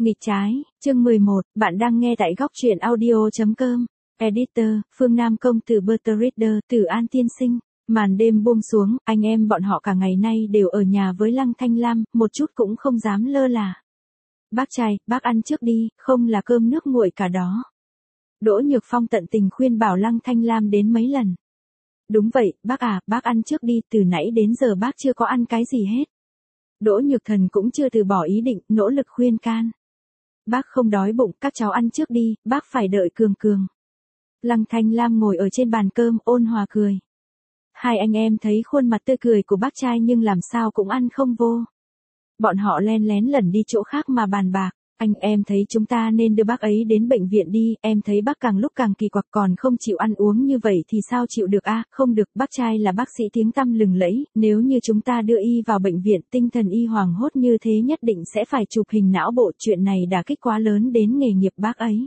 Nghịch trái, chương 11, bạn đang nghe tại góc truyện audio.com. Editor, Phương Nam công tử Bertrand, Tử An tiên sinh. Màn đêm buông xuống, anh em bọn họ cả ngày nay đều ở nhà với Lăng Thanh Lam, một chút cũng không dám lơ là. Bác trai, bác ăn trước đi, không là cơm nước nguội cả đó. Đỗ Nhược Phong tận tình khuyên bảo Lăng Thanh Lam đến mấy lần. Đúng vậy, bác à, bác ăn trước đi, từ nãy đến giờ bác chưa có ăn cái gì hết. Đỗ Nhược Thần cũng chưa từ bỏ ý định, nỗ lực khuyên can. Bác không đói bụng, các cháu ăn trước đi, bác phải đợi Cường Cường. Lăng Thanh Lam ngồi ở trên bàn cơm, ôn hòa cười. Hai anh em thấy khuôn mặt tươi cười của bác trai nhưng làm sao cũng ăn không vô. Bọn họ len lén lẩn đi chỗ khác mà bàn bạc. Anh em thấy chúng ta nên đưa bác ấy đến bệnh viện đi, em thấy bác càng lúc càng kỳ quặc còn không chịu ăn uống như vậy thì sao chịu được a? Không được, bác trai là bác sĩ tiếng tăm lừng lẫy, nếu như chúng ta đưa y vào bệnh viện tinh thần y hoảng hốt như thế nhất định sẽ phải chụp hình não bộ, chuyện này đả kích quá lớn đến nghề nghiệp bác ấy.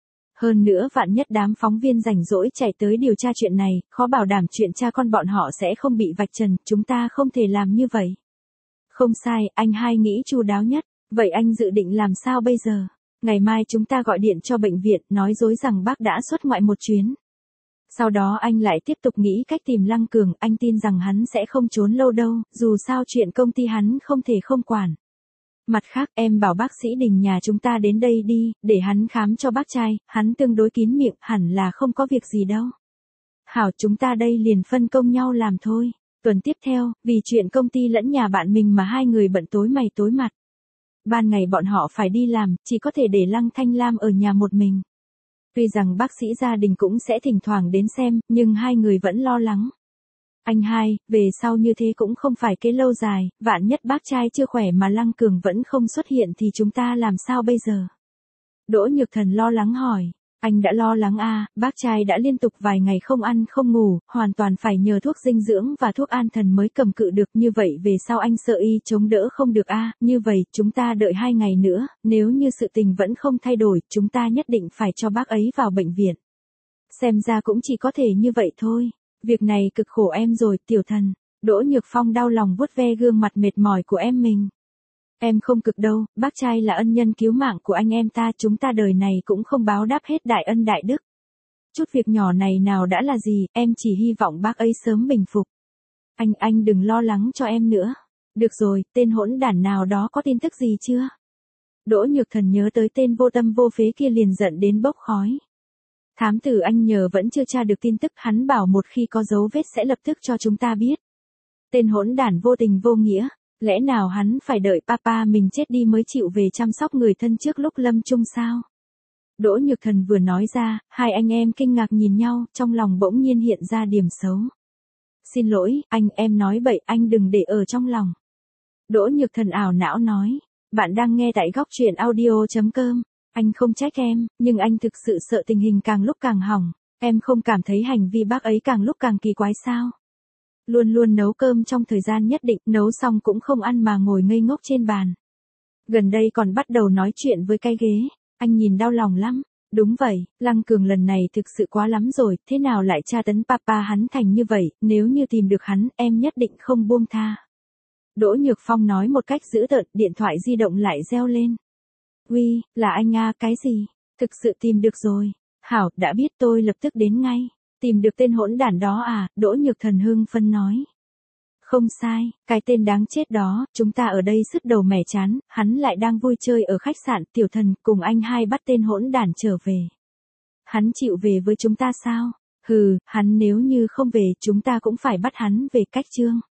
Hơn nữa vạn nhất đám phóng viên rảnh rỗi chạy tới điều tra chuyện này, khó bảo đảm chuyện cha con bọn họ sẽ không bị vạch trần, chúng ta không thể làm như vậy. Không sai, anh hai nghĩ chu đáo nhất. Vậy anh dự định làm sao bây giờ? Ngày mai chúng ta gọi điện cho bệnh viện, nói dối rằng bác đã xuất ngoại một chuyến. Sau đó anh lại tiếp tục nghĩ cách tìm Lăng Cường, anh tin rằng hắn sẽ không trốn lâu đâu, dù sao chuyện công ty hắn không thể không quản. Mặt khác, em bảo bác sĩ Đình nhà chúng ta đến đây đi, để hắn khám cho bác trai, hắn tương đối kín miệng, hẳn là không có việc gì đâu. Hảo, chúng ta đây liền phân công nhau làm thôi. Tuần tiếp theo, vì chuyện công ty lẫn nhà bạn mình mà hai người bận tối mày tối mặt. Ban ngày bọn họ phải đi làm, chỉ có thể để Lăng Thanh Lam ở nhà một mình. Tuy rằng bác sĩ gia đình cũng sẽ thỉnh thoảng đến xem, nhưng hai người vẫn lo lắng. Anh hai, về sau như thế cũng không phải cái lâu dài, vạn nhất bác trai chưa khỏe mà Lăng Cường vẫn không xuất hiện thì chúng ta làm sao bây giờ? Đỗ Nhược Thần lo lắng hỏi. Anh đã lo lắng à, bác trai đã liên tục vài ngày không ăn không ngủ, hoàn toàn phải nhờ thuốc dinh dưỡng và thuốc an thần mới cầm cự được, như vậy về sau anh sợ y chống đỡ không được à, như vậy chúng ta đợi 2 ngày nữa, nếu như sự tình vẫn không thay đổi, chúng ta nhất định phải cho bác ấy vào bệnh viện. Xem ra cũng chỉ có thể như vậy thôi, việc này cực khổ em rồi, tiểu thần. Đỗ Nhược Phong đau lòng vuốt ve gương mặt mệt mỏi của em mình. Em không cực đâu, bác trai là ân nhân cứu mạng của anh em ta, chúng ta đời này cũng không báo đáp hết đại ân đại đức. Chút việc nhỏ này nào đã là gì, em chỉ hy vọng bác ấy sớm bình phục. Anh đừng lo lắng cho em nữa. Được rồi, tên hỗn đản nào đó có tin tức gì chưa? Đỗ Nhược Thần nhớ tới tên vô tâm vô phế kia liền giận đến bốc khói. Thám tử anh nhờ vẫn chưa tra được tin tức, hắn bảo một khi có dấu vết sẽ lập tức cho chúng ta biết. Tên hỗn đản vô tình vô nghĩa. Lẽ nào hắn phải đợi papa mình chết đi mới chịu về chăm sóc người thân trước lúc lâm chung sao? Đỗ Nhược Thần vừa nói ra, hai anh em kinh ngạc nhìn nhau, trong lòng bỗng nhiên hiện ra điểm xấu. Xin lỗi, anh, em nói bậy, anh đừng để ở trong lòng. Đỗ Nhược Thần ảo não nói, bạn đang nghe tại góc truyện audio.com. Anh không trách em, nhưng anh thực sự sợ tình hình càng lúc càng hỏng. Em không cảm thấy hành vi bác ấy càng lúc càng kỳ quái sao? Luôn luôn nấu cơm trong thời gian nhất định, nấu xong cũng không ăn mà ngồi ngây ngốc trên bàn. Gần đây còn bắt đầu nói chuyện với cái ghế, anh nhìn đau lòng lắm. Đúng vậy, Lăng Cường lần này thực sự quá lắm rồi, thế nào lại tra tấn papa hắn thành như vậy, nếu như tìm được hắn, em nhất định không buông tha. Đỗ Nhược Phong nói một cách dữ tợn, điện thoại di động lại reo lên. Uy, là anh à, cái gì? Thực sự tìm được rồi. Hảo, đã biết tôi lập tức đến ngay. Tìm được tên hỗn đản đó à, Đỗ Nhược Thần hưng phấn nói. Không sai, cái tên đáng chết đó, chúng ta ở đây sứt đầu mẻ chán, hắn lại đang vui chơi ở khách sạn, tiểu thần, cùng anh hai bắt tên hỗn đản trở về. Hắn chịu về với chúng ta sao? Hừ, hắn nếu như không về, chúng ta cũng phải bắt hắn về cách chương.